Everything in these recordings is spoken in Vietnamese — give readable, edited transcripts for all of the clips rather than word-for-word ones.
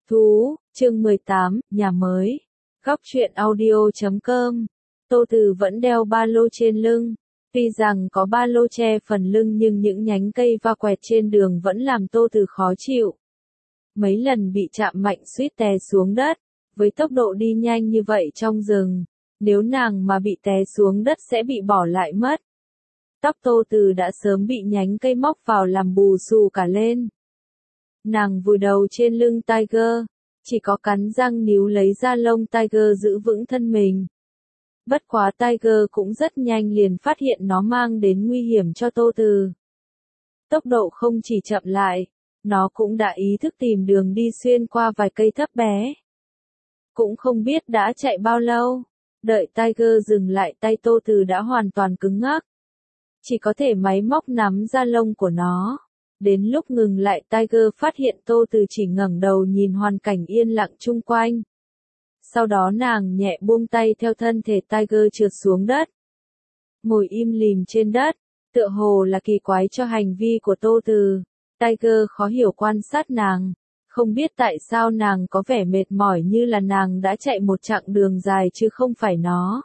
Thú, chương 18, nhà mới. Góc truyện audio.com. Tô Từ vẫn đeo ba lô trên lưng. Tuy rằng có ba lô che phần lưng nhưng những nhánh cây va quẹt trên đường vẫn làm Tô Từ khó chịu. Mấy lần bị chạm mạnh suýt té xuống đất. Với tốc độ đi nhanh như vậy trong rừng, nếu nàng mà bị té xuống đất sẽ bị bỏ lại mất. Tóc Tô Từ đã sớm bị nhánh cây móc vào làm bù xù cả lên. Nàng vùi đầu trên lưng Tiger, chỉ có cắn răng níu lấy da lông Tiger giữ vững thân mình. Bất quá Tiger cũng rất nhanh liền phát hiện nó mang đến nguy hiểm cho Tô Từ. Tốc độ không chỉ chậm lại, nó cũng đã ý thức tìm đường đi xuyên qua vài cây thấp bé. Cũng không biết đã chạy bao lâu, đợi Tiger dừng lại tay Tô Từ đã hoàn toàn cứng ngắc. Chỉ có thể máy móc nắm da lông của nó. Đến lúc ngừng lại Tiger phát hiện Tô Từ chỉ ngẩng đầu nhìn hoàn cảnh yên lặng chung quanh. Sau đó nàng nhẹ buông tay theo thân thể Tiger trượt xuống đất. Ngồi im lìm trên đất, tựa hồ là kỳ quái cho hành vi của Tô Từ. Tiger khó hiểu quan sát nàng, không biết tại sao nàng có vẻ mệt mỏi như là nàng đã chạy một chặng đường dài chứ không phải nó.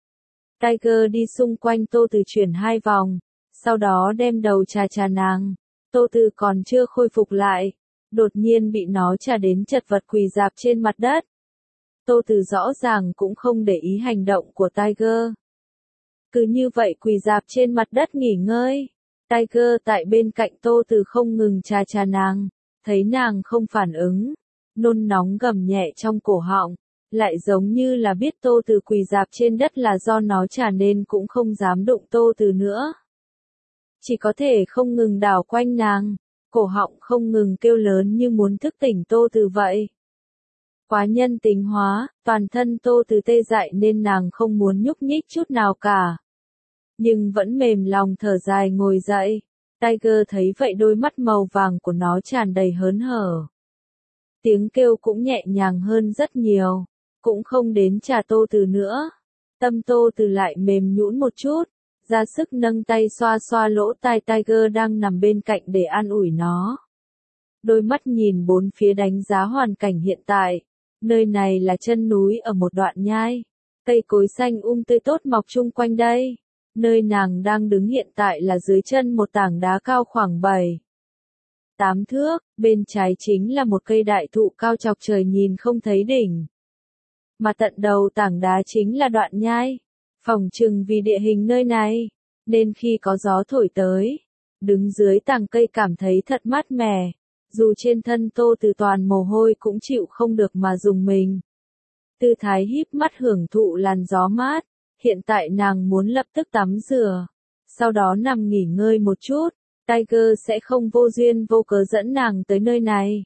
Tiger đi xung quanh Tô Từ chuyển 2 vòng, sau đó đem đầu chà nàng. Tô Từ còn chưa khôi phục lại, đột nhiên bị nó chà đến chật vật quỳ rạp trên mặt đất. Tô Từ rõ ràng cũng không để ý hành động của Tiger. Cứ như vậy quỳ rạp trên mặt đất nghỉ ngơi. Tiger tại bên cạnh Tô Từ không ngừng chà nàng, thấy nàng không phản ứng, nôn nóng gầm nhẹ trong cổ họng, lại giống như là biết Tô Từ quỳ rạp trên đất là do nó chà nên cũng không dám đụng Tô Từ nữa. Chỉ có thể không ngừng đảo quanh nàng, cổ họng không ngừng kêu lớn như muốn thức tỉnh Tô Từ vậy. Quá nhân tính hóa, toàn thân Tô Từ tê dại nên nàng không muốn nhúc nhích chút nào cả. Nhưng vẫn mềm lòng thở dài ngồi dậy. Tiger thấy vậy đôi mắt màu vàng của nó tràn đầy hớn hở. Tiếng kêu cũng nhẹ nhàng hơn rất nhiều, cũng không đến chà Tô Từ nữa. Tâm Tô Từ lại mềm nhũn một chút. Ra sức nâng tay xoa xoa lỗ tai Tiger đang nằm bên cạnh để an ủi nó. Đôi mắt nhìn bốn phía đánh giá hoàn cảnh hiện tại. Nơi này là chân núi ở một đoạn nhai. Cây cối xanh tươi tốt mọc chung quanh đây. Nơi nàng đang đứng hiện tại là dưới chân một tảng đá cao khoảng 7-8 thước. Bên trái chính là một cây đại thụ cao chọc trời nhìn không thấy đỉnh. Mà tận đầu tảng đá chính là đoạn nhai. Phỏng chừng vì địa hình nơi này, nên khi có gió thổi tới, đứng dưới tàng cây cảm thấy thật mát mẻ, dù trên thân Tô Từ toàn mồ hôi cũng chịu không được mà dùng mình. Tư thái híp mắt hưởng thụ làn gió mát, hiện tại nàng muốn lập tức tắm rửa, sau đó nằm nghỉ ngơi một chút, Tiger sẽ không vô duyên vô cớ dẫn nàng tới nơi này.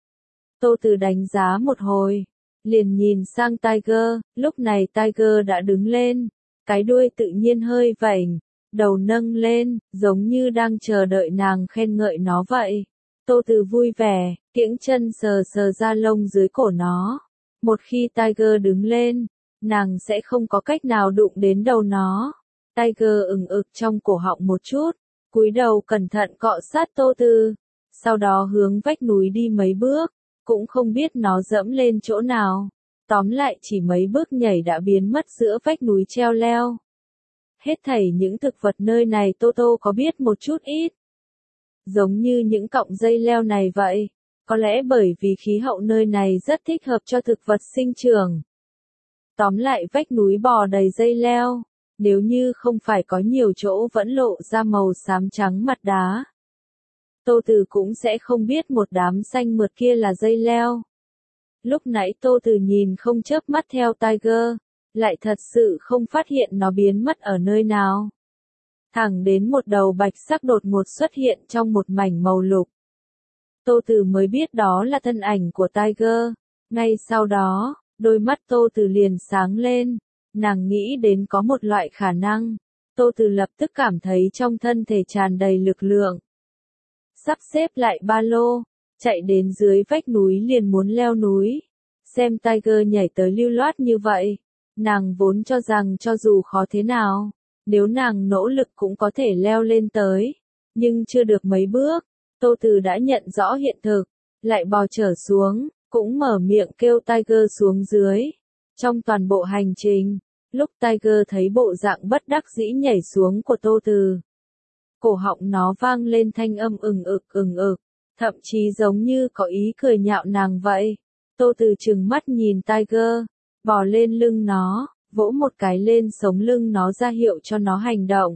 Tô Từ đánh giá một hồi, liền nhìn sang Tiger, lúc này Tiger đã đứng lên. Cái đuôi tự nhiên hơi vểnh, đầu nâng lên, giống như đang chờ đợi nàng khen ngợi nó vậy. Tô Từ vui vẻ, kiễng chân sờ da lông dưới cổ nó. Một khi Tiger đứng lên, nàng sẽ không có cách nào đụng đến đầu nó. Tiger ừng ực trong cổ họng một chút, cúi đầu cẩn thận cọ sát Tô Từ. Sau đó hướng vách núi đi mấy bước, cũng không biết nó dẫm lên chỗ nào. Tóm lại chỉ mấy bước nhảy đã biến mất giữa vách núi treo leo. Hết thảy những thực vật nơi này Tô có biết một chút ít. Giống như những cọng dây leo này vậy, có lẽ bởi vì khí hậu nơi này rất thích hợp cho thực vật sinh trưởng. Tóm lại vách núi bò đầy dây leo, nếu như không phải có nhiều chỗ vẫn lộ ra màu xám trắng mặt đá. Tô Từ cũng sẽ không biết một đám xanh mượt kia là dây leo. Lúc nãy Tô Từ nhìn không chớp mắt theo Tiger, lại thật sự không phát hiện nó biến mất ở nơi nào. Thẳng đến một đầu bạch sắc đột ngột xuất hiện trong một mảnh màu lục. Tô Từ mới biết đó là thân ảnh của Tiger. Ngay sau đó, đôi mắt Tô Từ liền sáng lên, nàng nghĩ đến có một loại khả năng. Tô Từ lập tức cảm thấy trong thân thể tràn đầy lực lượng. Sắp xếp lại ba lô, chạy đến dưới vách núi liền muốn leo núi. Xem Tiger nhảy tới lưu loát như vậy, nàng vốn cho rằng cho dù khó thế nào, nếu nàng nỗ lực cũng có thể leo lên tới. Nhưng chưa được mấy bước, Tô Từ đã nhận rõ hiện thực, lại bò trở xuống, cũng mở miệng kêu Tiger xuống dưới. Trong toàn bộ hành trình, lúc Tiger thấy bộ dạng bất đắc dĩ nhảy xuống của Tô Từ, cổ họng nó vang lên thanh âm ừng ực, thậm chí giống như có ý cười nhạo nàng vậy. Tô Từ trừng mắt nhìn Tiger, bò lên lưng nó, vỗ một cái lên sống lưng nó ra hiệu cho nó hành động.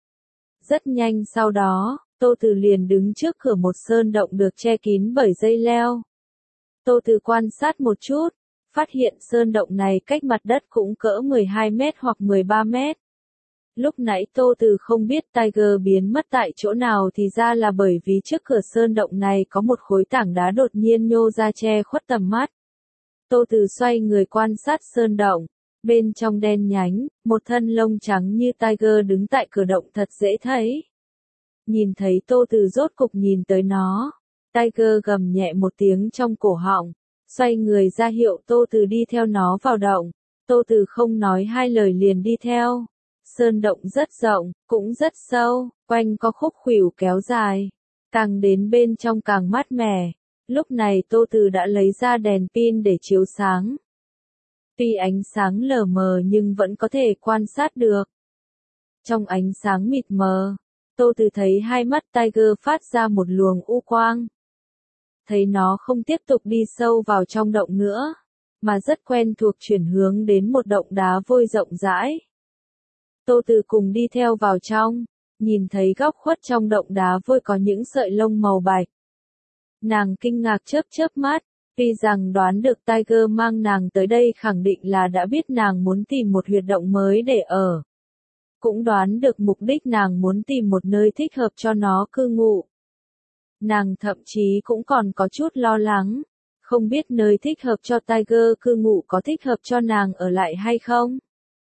Rất nhanh sau đó, Tô Từ liền đứng trước cửa một sơn động được che kín bởi dây leo. Tô Từ quan sát một chút, phát hiện sơn động này cách mặt đất cũng cỡ 12 mét hoặc 13 mét. Lúc nãy Tô Từ không biết Tiger biến mất tại chỗ nào thì ra là bởi vì trước cửa sơn động này có một khối tảng đá đột nhiên nhô ra che khuất tầm mắt. Tô Từ xoay người quan sát sơn động, bên trong đen nhánh, một thân lông trắng như Tiger đứng tại cửa động thật dễ thấy. Nhìn thấy Tô Từ rốt cục nhìn tới nó, Tiger gầm nhẹ một tiếng trong cổ họng, xoay người ra hiệu Tô Từ đi theo nó vào động. Tô Từ không nói hai lời liền đi theo. Sơn động rất rộng, cũng rất sâu, quanh có khúc khuỷu kéo dài. Càng đến bên trong càng mát mẻ. Lúc này Tô Từ đã lấy ra đèn pin để chiếu sáng. Tuy ánh sáng lờ mờ nhưng vẫn có thể quan sát được. Trong ánh sáng mịt mờ, Tô Từ thấy hai mắt Tiger phát ra một luồng u quang. Thấy nó không tiếp tục đi sâu vào trong động nữa, mà rất quen thuộc chuyển hướng đến một động đá vôi rộng rãi. Tô Từ cùng đi theo vào trong, nhìn thấy góc khuất trong động đá vôi có những sợi lông màu bạch. Nàng kinh ngạc chớp mắt, tuy rằng đoán được Tiger mang nàng tới đây khẳng định là đã biết nàng muốn tìm một huyệt động mới để ở. Cũng đoán được mục đích nàng muốn tìm một nơi thích hợp cho nó cư ngụ. Nàng thậm chí cũng còn có chút lo lắng, không biết nơi thích hợp cho Tiger cư ngụ có thích hợp cho nàng ở lại hay không.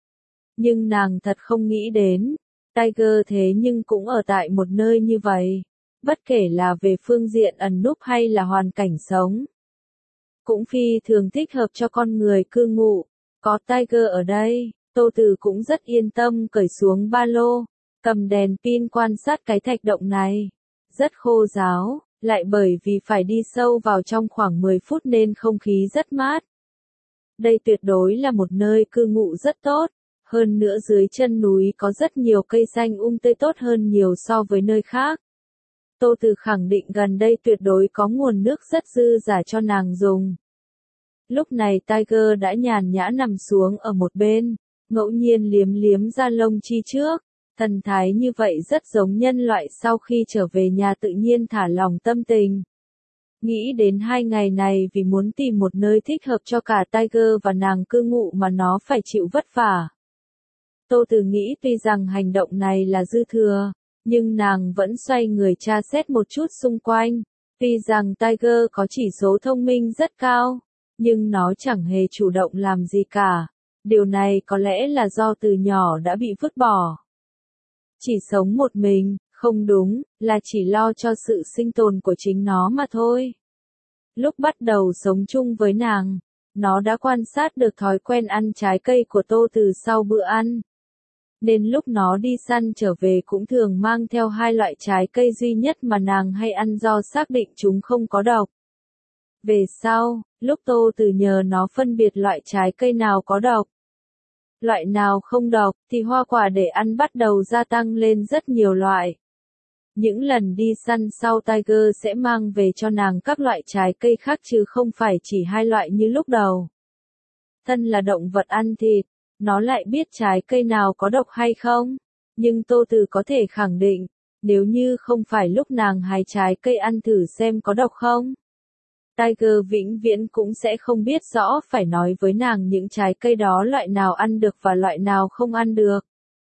Nhưng nàng thật không nghĩ đến, Tiger thế nhưng cũng ở tại một nơi như vậy, bất kể là về phương diện ẩn núp hay là hoàn cảnh sống. Cũng phi thường thích hợp cho con người cư ngụ, có Tiger ở đây, Tô Từ cũng rất yên tâm cởi xuống ba lô, cầm đèn pin quan sát cái thạch động này. Rất khô ráo, lại bởi vì phải đi sâu vào trong khoảng 10 phút nên không khí rất mát. Đây tuyệt đối là một nơi cư ngụ rất tốt, hơn nữa dưới chân núi có rất nhiều cây xanh tươi tốt hơn nhiều so với nơi khác. Tô Từ khẳng định gần đây tuyệt đối có nguồn nước rất dư dả cho nàng dùng. Lúc này Tiger đã nhàn nhã nằm xuống ở một bên, ngẫu nhiên liếm liếm da lông chi trước. Thần thái như vậy rất giống nhân loại sau khi trở về nhà tự nhiên thả lòng tâm tình. Nghĩ đến 2 ngày này vì muốn tìm một nơi thích hợp cho cả Tiger và nàng cư ngụ mà nó phải chịu vất vả. Tô Từ nghĩ tuy rằng hành động này là dư thừa, nhưng nàng vẫn xoay người tra xét một chút xung quanh. Tuy rằng Tiger có chỉ số thông minh rất cao, nhưng nó chẳng hề chủ động làm gì cả. Điều này có lẽ là do từ nhỏ đã bị vứt bỏ. Chỉ sống một mình, không đúng, là chỉ lo cho sự sinh tồn của chính nó mà thôi. Lúc bắt đầu sống chung với nàng, nó đã quan sát được thói quen ăn trái cây của Tô Từ sau bữa ăn. Nên lúc nó đi săn trở về cũng thường mang theo 2 loại trái cây duy nhất mà nàng hay ăn do xác định chúng không có độc. Về sau, lúc Tô Từ nhờ nó phân biệt loại trái cây nào có độc, loại nào không độc, thì hoa quả để ăn bắt đầu gia tăng lên rất nhiều loại. Những lần đi săn sau Tiger sẽ mang về cho nàng các loại trái cây khác chứ không phải chỉ 2 loại như lúc đầu. Thân là động vật ăn thịt, nó lại biết trái cây nào có độc hay không. Nhưng Tô Từ có thể khẳng định, nếu như không phải lúc nàng hái trái cây ăn thử xem có độc không, Tiger vĩnh viễn cũng sẽ không biết rõ phải nói với nàng những trái cây đó loại nào ăn được và loại nào không ăn được.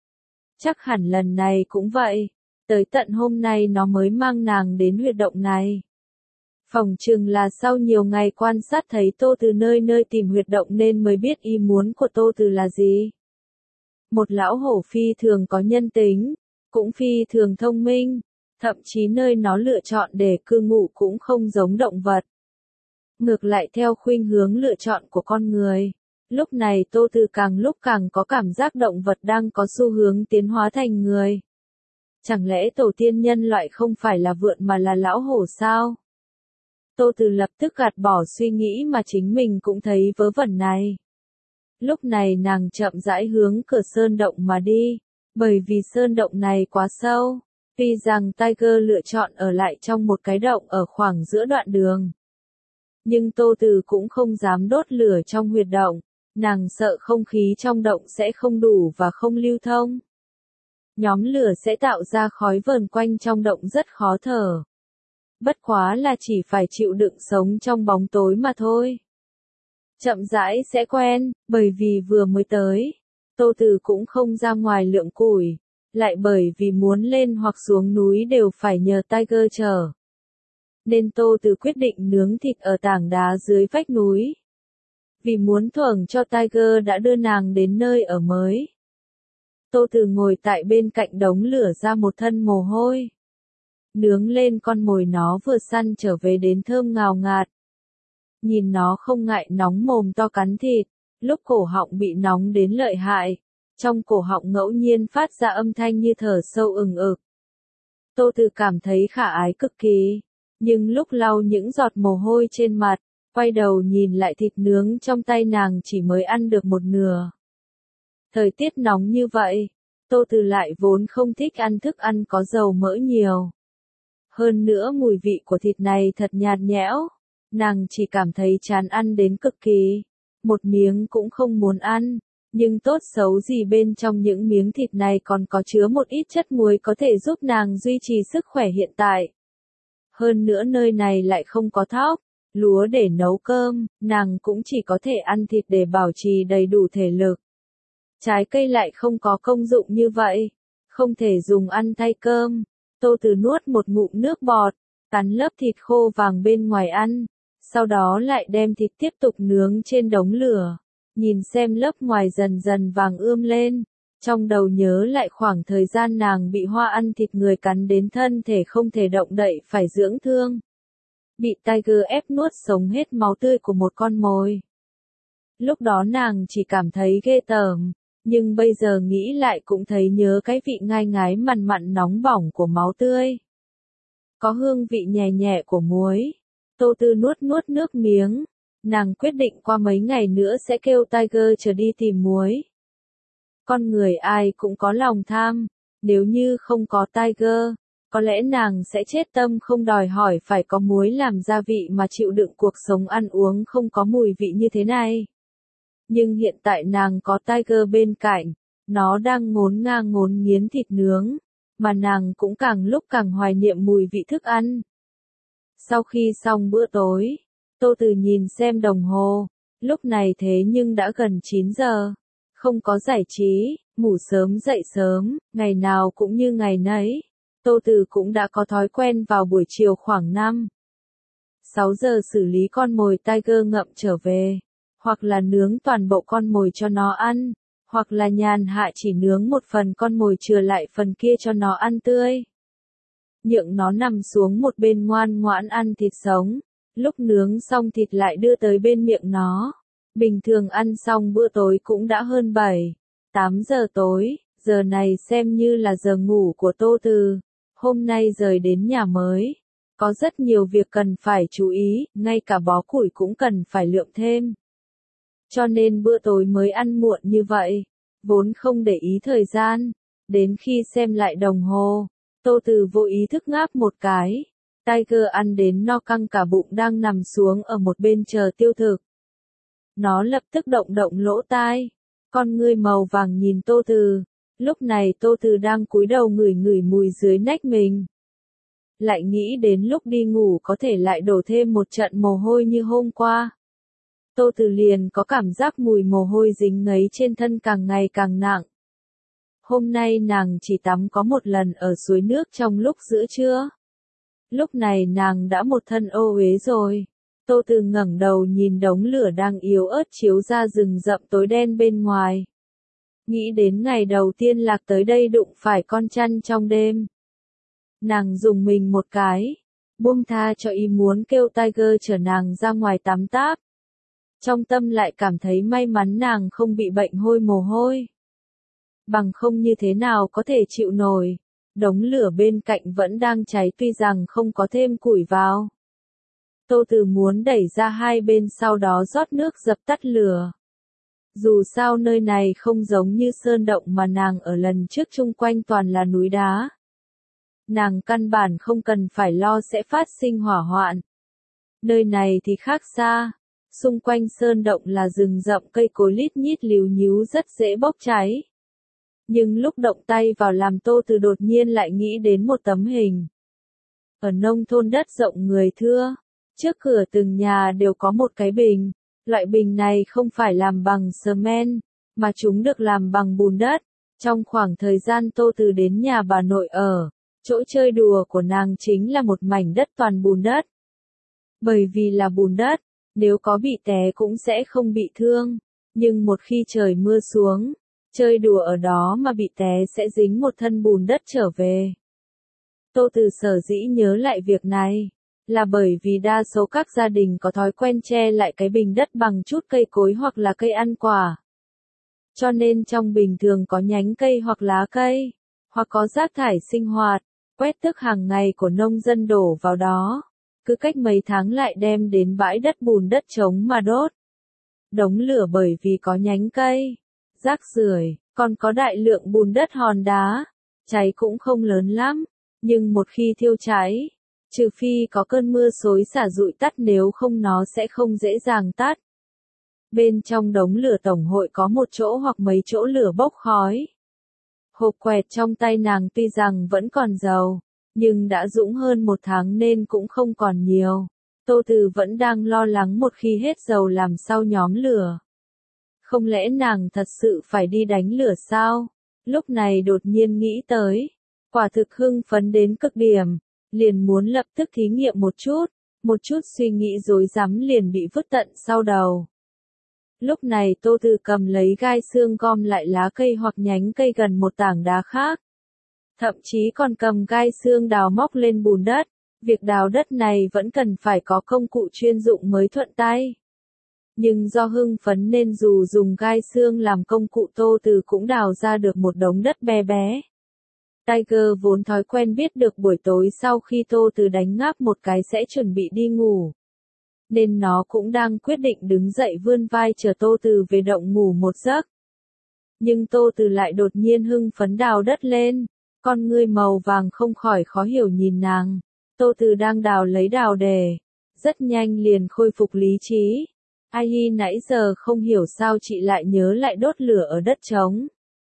Chắc hẳn lần này cũng vậy, tới tận hôm nay nó mới mang nàng đến huyệt động này. Phỏng chừng là sau nhiều ngày quan sát thấy Tô Từ nơi nơi tìm huyệt động nên mới biết ý muốn của Tô Từ là gì. Một lão hổ phi thường có nhân tính, cũng phi thường thông minh, thậm chí nơi nó lựa chọn để cư ngụ cũng không giống động vật. Ngược lại theo khuynh hướng lựa chọn của con người. Lúc này Tô Từ càng lúc càng có cảm giác động vật đang có xu hướng tiến hóa thành người. Chẳng lẽ tổ tiên nhân loại không phải là vượn mà là lão hổ sao? Tô Từ lập tức gạt bỏ suy nghĩ mà chính mình cũng thấy vớ vẩn này. Lúc này nàng chậm rãi hướng cửa sơn động mà đi, bởi vì sơn động này quá sâu. Tuy rằng Tiger lựa chọn ở lại trong một cái động ở khoảng giữa đoạn đường, nhưng Tô Từ cũng không dám đốt lửa trong huyệt động, nàng sợ không khí trong động sẽ không đủ và không lưu thông. Nhóm lửa sẽ tạo ra khói vờn quanh trong động rất khó thở. Bất quá là chỉ phải chịu đựng sống trong bóng tối mà thôi. Chậm rãi sẽ quen, bởi vì vừa mới tới, Tô Từ cũng không ra ngoài lượm củi, lại bởi vì muốn lên hoặc xuống núi đều phải nhờ Tiger chở. Nên Tô Từ quyết định nướng thịt ở tảng đá dưới vách núi. Vì muốn thưởng cho Tiger đã đưa nàng đến nơi ở mới. Tô Từ ngồi tại bên cạnh đống lửa ra một thân mồ hôi. Nướng lên con mồi nó vừa săn trở về đến thơm ngào ngạt. Nhìn nó không ngại nóng mồm to cắn thịt, lúc cổ họng bị nóng đến lợi hại, trong cổ họng ngẫu nhiên phát ra âm thanh như thở sâu ừng ực. Tô Từ cảm thấy khả ái cực kỳ, nhưng lúc lau những giọt mồ hôi trên mặt, quay đầu nhìn lại thịt nướng trong tay nàng chỉ mới ăn được một nửa. Thời tiết nóng như vậy, Tô Từ lại vốn không thích ăn thức ăn có dầu mỡ nhiều. Hơn nữa mùi vị của thịt này thật nhạt nhẽo, nàng chỉ cảm thấy chán ăn đến cực kỳ, một miếng cũng không muốn ăn, nhưng tốt xấu gì bên trong những miếng thịt này còn có chứa một ít chất muối có thể giúp nàng duy trì sức khỏe hiện tại. Hơn nữa nơi này lại không có thóc, lúa để nấu cơm, nàng cũng chỉ có thể ăn thịt để bảo trì đầy đủ thể lực. Trái cây lại không có công dụng như vậy, không thể dùng ăn thay cơm. Tô Từ nuốt một ngụm nước bọt, cắn lớp thịt khô vàng bên ngoài ăn, sau đó lại đem thịt tiếp tục nướng trên đống lửa, nhìn xem lớp ngoài dần dần vàng ươm lên. Trong đầu nhớ lại khoảng thời gian nàng bị hoa ăn thịt người cắn đến thân thể không thể động đậy phải dưỡng thương. Bị Tiger ép nuốt sống hết máu tươi của một con mồi. Lúc đó nàng chỉ cảm thấy ghê tởm, nhưng bây giờ nghĩ lại cũng thấy nhớ cái vị ngai ngái mặn mặn nóng bỏng của máu tươi. Có hương vị nhẹ nhẹ của muối. Tô Từ nuốt nuốt nước miếng, nàng quyết định qua mấy ngày nữa sẽ kêu Tiger trở đi tìm muối. Con người ai cũng có lòng tham, nếu như không có Tiger, có lẽ nàng sẽ chết tâm không đòi hỏi phải có muối làm gia vị mà chịu đựng cuộc sống ăn uống không có mùi vị như thế này. Nhưng hiện tại nàng có Tiger bên cạnh, nó đang ngốn ngang ngốn nghiến thịt nướng, mà nàng cũng càng lúc càng hoài niệm mùi vị thức ăn. Sau khi xong bữa tối, Tô Từ nhìn xem đồng hồ, lúc này thế nhưng đã gần 9 giờ. Không có giải trí, ngủ sớm dậy sớm, ngày nào cũng như ngày nấy. Tô Từ cũng đã có thói quen vào buổi chiều khoảng 5-6 giờ xử lý con mồi Tiger ngậm trở về, hoặc là nướng toàn bộ con mồi cho nó ăn, hoặc là nhàn hạ chỉ nướng một phần con mồi chừa lại phần kia cho nó ăn tươi. Nhượng nó nằm xuống một bên ngoan ngoãn ăn thịt sống, lúc nướng xong thịt lại đưa tới bên miệng nó. Bình thường ăn xong bữa tối cũng đã hơn 7-8 giờ tối, giờ này xem như là giờ ngủ của Tô Từ. Hôm nay rời đến nhà mới, có rất nhiều việc cần phải chú ý, ngay cả bó củi cũng cần phải lượm thêm. Cho nên bữa tối mới ăn muộn như vậy, vốn không để ý thời gian, đến khi xem lại đồng hồ, Tô Từ vô ý thức ngáp một cái. Tiger ăn đến no căng cả bụng đang nằm xuống ở một bên chờ tiêu thực. Nó lập tức động động lỗ tai, con ngươi màu vàng nhìn Tô Từ. Lúc này Tô Từ đang cúi đầu ngửi ngửi mùi dưới nách mình. Lại nghĩ đến lúc đi ngủ có thể lại đổ thêm một trận mồ hôi như hôm qua. Tô Từ liền có cảm giác mùi mồ hôi dính ngấy trên thân càng ngày càng nặng. Hôm nay nàng chỉ tắm có một lần ở suối nước trong lúc giữa trưa. Lúc này nàng đã một thân ô uế rồi. Tô Từ ngẩng đầu nhìn đống lửa đang yếu ớt chiếu ra rừng rậm tối đen bên ngoài. Nghĩ đến ngày đầu tiên Lạc tới đây đụng phải con chăn trong đêm. Nàng dùng mình một cái, buông tha cho ý muốn kêu Tiger chở nàng ra ngoài tắm táp. Trong tâm lại cảm thấy may mắn nàng không bị bệnh hôi mồ hôi. Bằng không như thế nào có thể chịu nổi. Đống lửa bên cạnh vẫn đang cháy tuy rằng không có thêm củi vào. Tô Từ muốn đẩy ra hai bên sau đó rót nước dập tắt lửa. Dù sao nơi này không giống như sơn động mà nàng ở lần trước, chung quanh toàn là núi đá. Nàng căn bản không cần phải lo sẽ phát sinh hỏa hoạn. Nơi này thì khác xa, xung quanh sơn động là rừng rậm cây cối lít nhít líu nhíu rất dễ bốc cháy. Nhưng lúc động tay vào làm Tô Từ đột nhiên lại nghĩ đến một tấm hình. Ở nông thôn đất rộng người thưa, trước cửa từng nhà đều có một cái bình. Loại bình này không phải làm bằng cement, mà chúng được làm bằng bùn đất. Trong khoảng thời gian Tô Từ đến nhà bà nội ở, chỗ chơi đùa của nàng chính là một mảnh đất toàn bùn đất. Bởi vì là bùn đất, nếu có bị té cũng sẽ không bị thương. Nhưng một khi trời mưa xuống, chơi đùa ở đó mà bị té sẽ dính một thân bùn đất trở về. Tô Từ sở dĩ nhớ lại việc này, là bởi vì đa số các gia đình có thói quen che lại cái bình đất bằng chút cây cối hoặc là cây ăn quả. Cho nên trong bình thường có nhánh cây hoặc lá cây, hoặc có rác thải sinh hoạt, quét tước hàng ngày của nông dân đổ vào đó. Cứ cách mấy tháng lại đem đến bãi đất bùn đất trống mà đốt. Đống lửa bởi vì có nhánh cây, rác rưởi, còn có đại lượng bùn đất hòn đá, cháy cũng không lớn lắm, nhưng một khi thiêu cháy, trừ phi có cơn mưa xối xả dụi tắt, nếu không nó sẽ không dễ dàng tắt. Bên trong đống lửa tổng hội có một chỗ hoặc mấy chỗ lửa bốc khói. Hộp quẹt trong tay nàng tuy rằng vẫn còn dầu, nhưng đã rỗng hơn một tháng nên cũng không còn nhiều. Tô Từ vẫn đang lo lắng một khi hết dầu làm sao nhóm lửa. Không lẽ nàng thật sự phải đi đánh lửa sao? Lúc này đột nhiên nghĩ tới, quả thực hưng phấn đến cực điểm, liền muốn lập tức thí nghiệm một chút suy nghĩ rối rắm liền bị vứt tận sau đầu. Lúc này Tô Từ cầm lấy gai xương gom lại lá cây hoặc nhánh cây gần một tảng đá khác. Thậm chí còn cầm gai xương đào móc lên bùn đất. Việc đào đất này vẫn cần phải có công cụ chuyên dụng mới thuận tay. Nhưng do hưng phấn nên dù dùng gai xương làm công cụ, Tô Từ cũng đào ra được một đống đất bé bé. Tiger vốn thói quen biết được buổi tối sau khi Tô Từ đánh ngáp một cái sẽ chuẩn bị đi ngủ. Nên nó cũng đang quyết định đứng dậy vươn vai chờ Tô Từ về động ngủ một giấc. Nhưng Tô Từ lại đột nhiên hưng phấn đào đất lên, con ngươi màu vàng không khỏi khó hiểu nhìn nàng. Tô Từ đang đào lấy đào đề, rất nhanh liền khôi phục lý trí. Ai hi, nãy giờ không hiểu sao chị lại nhớ lại đốt lửa ở đất trống.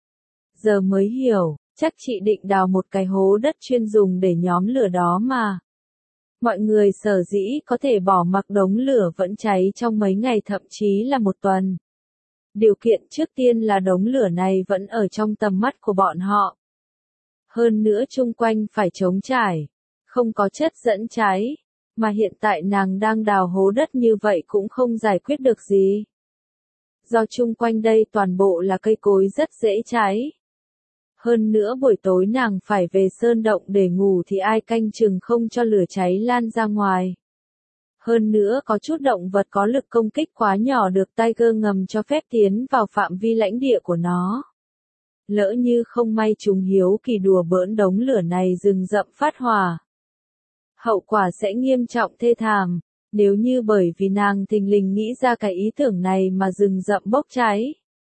Giờ mới hiểu, chắc chị định đào một cái hố đất chuyên dùng để nhóm lửa đó mà. Mọi người sở dĩ có thể bỏ mặc đống lửa vẫn cháy trong mấy ngày thậm chí là một tuần. Điều kiện trước tiên là đống lửa này vẫn ở trong tầm mắt của bọn họ. Hơn nữa chung quanh phải trống trải, không có chất dẫn cháy, mà hiện tại nàng đang đào hố đất như vậy cũng không giải quyết được gì. Do chung quanh đây toàn bộ là cây cối rất dễ cháy. Hơn nữa buổi tối nàng phải về sơn động để ngủ thì ai canh chừng không cho lửa cháy lan ra ngoài. Hơn nữa có chút động vật có lực công kích quá nhỏ được Tiger ngầm cho phép tiến vào phạm vi lãnh địa của nó. Lỡ như không may chúng hiếu kỳ đùa bỡn đống lửa này rừng rậm phát hỏa, hậu quả sẽ nghiêm trọng thê thảm. Nếu như bởi vì nàng thình lình nghĩ ra cái ý tưởng này mà rừng rậm bốc cháy,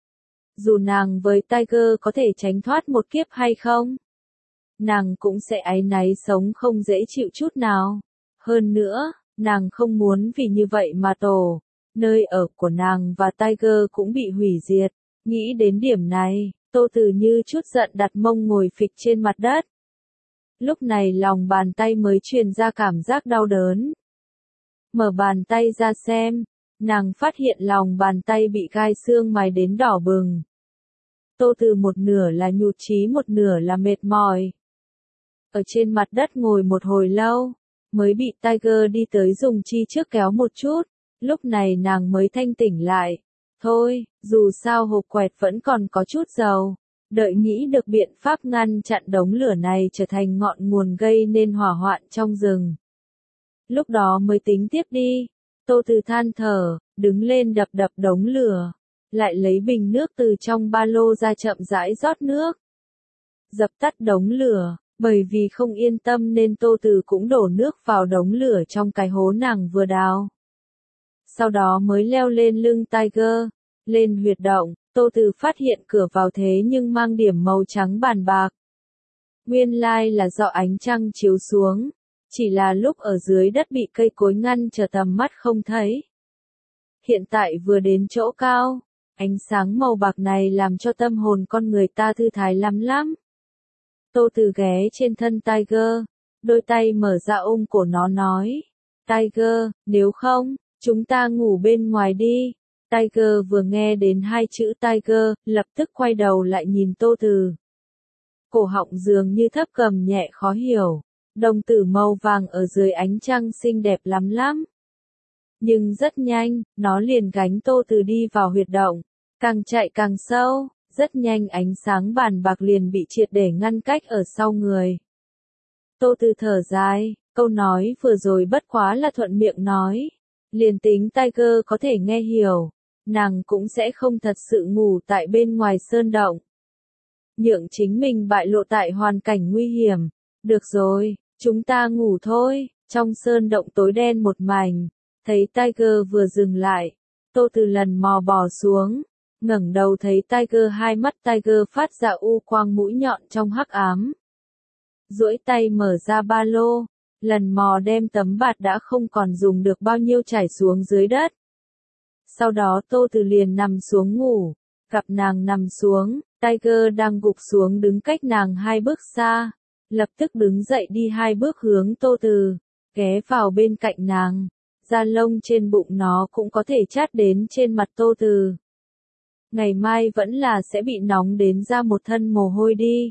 dù nàng với Tiger có thể tránh thoát một kiếp hay không, nàng cũng sẽ áy náy sống không dễ chịu chút nào. Hơn nữa, nàng không muốn vì như vậy mà nơi ở của nàng và Tiger cũng bị hủy diệt. Nghĩ đến điểm này, Tô Từ như chút giận đặt mông ngồi phịch trên mặt đất. Lúc này lòng bàn tay mới truyền ra cảm giác đau đớn. Mở bàn tay ra xem, nàng phát hiện lòng bàn tay bị gai xương mài đến đỏ bừng. Tô Từ một nửa là nhụt chí một nửa là mệt mỏi. Ở trên mặt đất ngồi một hồi lâu, mới bị Tiger đi tới dùng chi trước kéo một chút, lúc này nàng mới thanh tỉnh lại. Thôi, dù sao hộp quẹt vẫn còn có chút dầu, đợi nghĩ được biện pháp ngăn chặn đống lửa này trở thành ngọn nguồn gây nên hỏa hoạn trong rừng. Lúc đó mới tính tiếp đi. Tô Từ than thở, đứng lên đập đập đống lửa, lại lấy bình nước từ trong ba lô ra chậm rãi rót nước. Dập tắt đống lửa, Bởi vì không yên tâm nên Tô Từ cũng đổ nước vào đống lửa trong cái hố nàng vừa đào. Sau đó mới leo lên lưng Tiger, lên huyệt động, Tô Từ phát hiện cửa vào thế nhưng mang điểm màu trắng bàn bạc. Nguyên lai là do ánh trăng chiếu xuống, chỉ là lúc ở dưới đất bị cây cối ngăn trở tầm mắt không thấy. Hiện tại vừa đến chỗ cao, ánh sáng màu bạc này làm cho tâm hồn con người ta thư thái lắm lắm. Tô Từ ghé trên thân Tiger, đôi tay mở ra ôm cổ nó nói. Tiger, nếu không, chúng ta ngủ bên ngoài đi. Tiger vừa nghe đến hai chữ Tiger, lập tức quay đầu lại nhìn Tô Từ. Cổ họng dường như thấp gầm nhẹ khó hiểu, đồng tử màu vàng ở dưới ánh trăng xinh đẹp lắm lắm. Nhưng rất nhanh, nó liền gánh Tô Từ đi vào huyệt động, càng chạy càng sâu, rất nhanh ánh sáng bàn bạc liền bị triệt để ngăn cách ở sau người. Tô Từ thở dài, câu nói vừa rồi bất quá là thuận miệng nói, liền tính Tiger có thể nghe hiểu, nàng cũng sẽ không thật sự ngủ tại bên ngoài sơn động. Nhượng chính mình bại lộ tại hoàn cảnh nguy hiểm. Được rồi, chúng ta ngủ thôi. Trong sơn động tối đen một mảnh, thấy Tiger vừa dừng lại, Tô Từ lần mò bò xuống, ngẩng đầu thấy Tiger, hai mắt Tiger phát ra u quang mũi nhọn trong hắc ám. Duỗi tay mở ra ba lô, lần mò đem tấm bạt đã không còn dùng được bao nhiêu trải xuống dưới đất. Sau đó Tô Từ liền nằm xuống ngủ, gặp nàng nằm xuống, Tiger đang gục xuống đứng cách nàng 2 bước xa, lập tức đứng dậy đi 2 bước hướng Tô Từ, ghé vào bên cạnh nàng, da lông trên bụng nó cũng có thể chát đến trên mặt Tô Từ. Ngày mai vẫn là sẽ bị nóng đến ra một thân mồ hôi đi.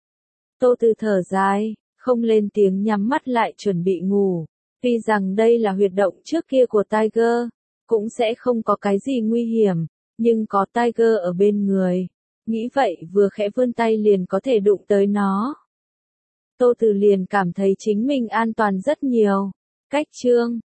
Tô Từ thở dài, không lên tiếng nhắm mắt lại chuẩn bị ngủ, tuy rằng đây là huyệt động trước kia của Tiger, cũng sẽ không có cái gì nguy hiểm, nhưng có Tiger ở bên người. Nghĩ vậy vừa khẽ vươn tay liền có thể đụng tới nó. Tô Từ liền cảm thấy chính mình an toàn rất nhiều. Cách chương